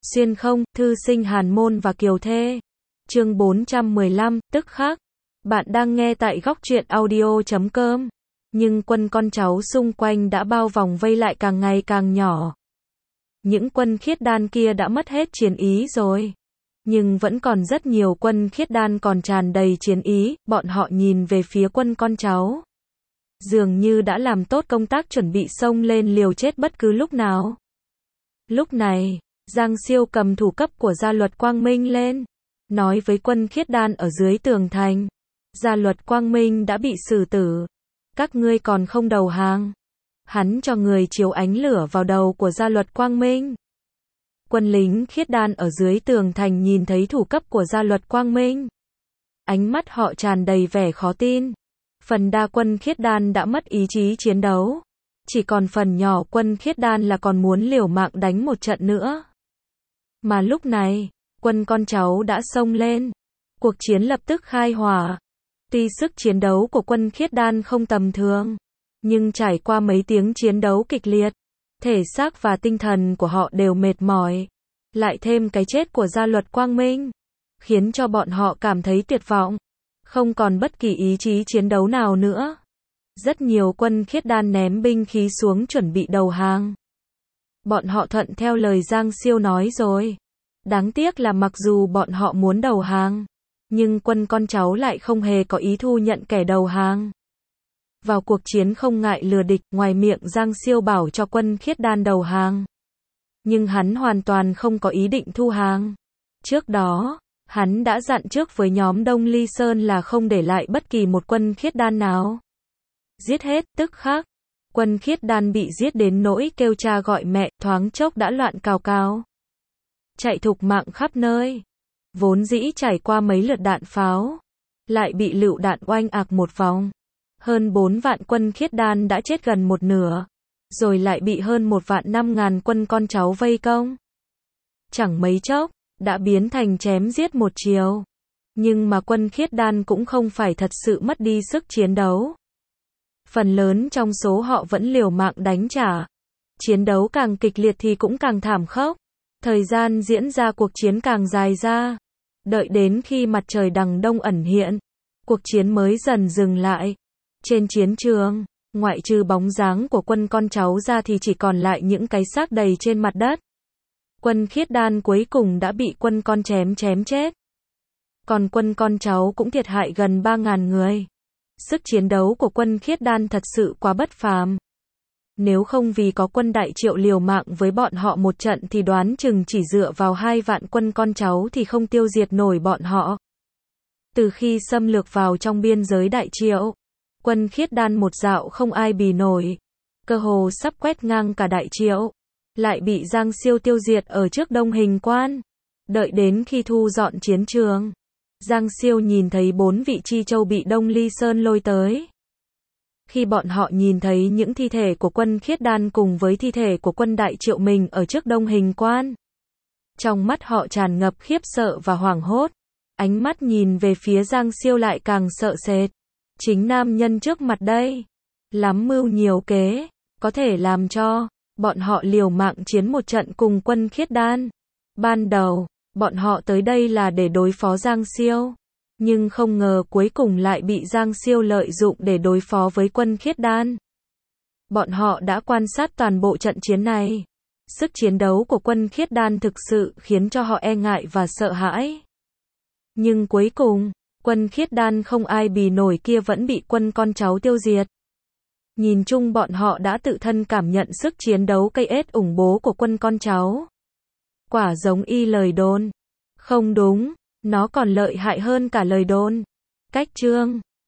Xuyên không, thư sinh Hàn Môn và Kiều Thê. Chương 415, tức khắc. Bạn đang nghe tại góc truyện audio.com. Nhưng quân con cháu xung quanh đã bao vòng vây lại càng ngày càng nhỏ. Những quân khiết đan kia đã mất hết chiến ý rồi. Nhưng vẫn còn rất nhiều quân khiết đan còn tràn đầy chiến ý, bọn họ nhìn về phía quân con cháu. Dường như đã làm tốt công tác chuẩn bị xông lên liều chết bất cứ lúc nào. Lúc này, Giang Siêu cầm thủ cấp của Gia Luật Quang Minh lên, nói với quân khiết đan ở dưới tường thành. Gia Luật Quang Minh đã bị xử tử. Các ngươi còn không đầu hàng. Hắn cho người chiếu ánh lửa vào đầu của Gia Luật Quang Minh. Quân lính khiết đan ở dưới tường thành nhìn thấy thủ cấp của Gia Luật Quang Minh. Ánh mắt họ tràn đầy vẻ khó tin. Phần đa quân khiết đan đã mất ý chí chiến đấu. Chỉ còn phần nhỏ quân khiết đan là còn muốn liều mạng đánh một trận nữa. Mà lúc này, quân con cháu đã xông lên. Cuộc chiến lập tức khai hỏa. Tuy sức chiến đấu của quân khiết đan không tầm thường, nhưng trải qua mấy tiếng chiến đấu kịch liệt, thể xác và tinh thần của họ đều mệt mỏi. Lại thêm cái chết của Gia Luật Quang Minh, khiến cho bọn họ cảm thấy tuyệt vọng. Không còn bất kỳ ý chí chiến đấu nào nữa. Rất nhiều quân khiết đan ném binh khí xuống chuẩn bị đầu hàng. Bọn họ thuận theo lời Giang Siêu nói rồi. Đáng tiếc là mặc dù bọn họ muốn đầu hàng, nhưng quân con cháu lại không hề có ý thu nhận kẻ đầu hàng. Vào cuộc chiến không ngại lừa địch, ngoài miệng Giang Siêu bảo cho quân khiết đan đầu hàng. Nhưng hắn hoàn toàn không có ý định thu hàng. Trước đó, hắn đã dặn trước với nhóm Đông Ly Sơn là không để lại bất kỳ một quân khiết đan nào. Giết hết, tức khắc. Quân khiết đan bị giết đến nỗi kêu cha gọi mẹ, thoáng chốc đã loạn cào cào. Chạy thục mạng khắp nơi. Vốn dĩ trải qua mấy lượt đạn pháo, lại bị lựu đạn oanh ạc một vòng. Hơn 4 vạn quân khiết đan đã chết gần một nửa. Rồi lại bị hơn 1.500.000 quân con cháu vây công. Chẳng mấy chốc, đã biến thành chém giết một chiều. Nhưng mà quân khiết đan cũng không phải thật sự mất đi sức chiến đấu. Phần lớn trong số họ vẫn liều mạng đánh trả. Chiến đấu càng kịch liệt thì cũng càng thảm khốc. Thời gian diễn ra cuộc chiến càng dài ra. Đợi đến khi mặt trời đằng đông ẩn hiện, cuộc chiến mới dần dừng lại. Trên chiến trường, ngoại trừ bóng dáng của quân con cháu ra thì chỉ còn lại những cái xác đầy trên mặt đất. Quân khiết đan cuối cùng đã bị quân con chém chết. Còn quân con cháu cũng thiệt hại gần 3.000 người. Sức chiến đấu của quân khiết đan thật sự quá bất phàm. Nếu không vì có quân Đại Triệu liều mạng với bọn họ một trận thì đoán chừng chỉ dựa vào 2 vạn quân con cháu thì không tiêu diệt nổi bọn họ. Từ khi xâm lược vào trong biên giới Đại Triệu, quân khiết đan một dạo không ai bì nổi. Cơ hồ sắp quét ngang cả Đại Triệu. Lại bị Giang Siêu tiêu diệt ở trước Đông Hình Quan. Đợi đến khi thu dọn chiến trường, Giang Siêu nhìn thấy 4 vị chi châu bị Đông Ly Sơn lôi tới. Khi bọn họ nhìn thấy những thi thể của quân khiết đan cùng với thi thể của quân Đại Triệu mình ở trước Đông Hình Quan, trong mắt họ tràn ngập khiếp sợ và hoảng hốt. Ánh mắt nhìn về phía Giang Siêu lại càng sợ sệt. Chính nam nhân trước mặt đây, lắm mưu nhiều kế, có thể làm cho bọn họ liều mạng chiến một trận cùng quân khiết đan. Ban đầu, bọn họ tới đây là để đối phó Giang Siêu. Nhưng không ngờ cuối cùng lại bị Giang Siêu lợi dụng để đối phó với quân khiết đan. Bọn họ đã quan sát toàn bộ trận chiến này. Sức chiến đấu của quân khiết đan thực sự khiến cho họ e ngại và sợ hãi. Nhưng cuối cùng, quân khiết đan không ai bì nổi kia vẫn bị quân con cháu tiêu diệt. Nhìn chung bọn họ đã tự thân cảm nhận sức chiến đấu cây ết ủng bố của quân con cháu. Quả giống y lời đồn. Không đúng, nó còn lợi hại hơn cả lời đồn. Cách chương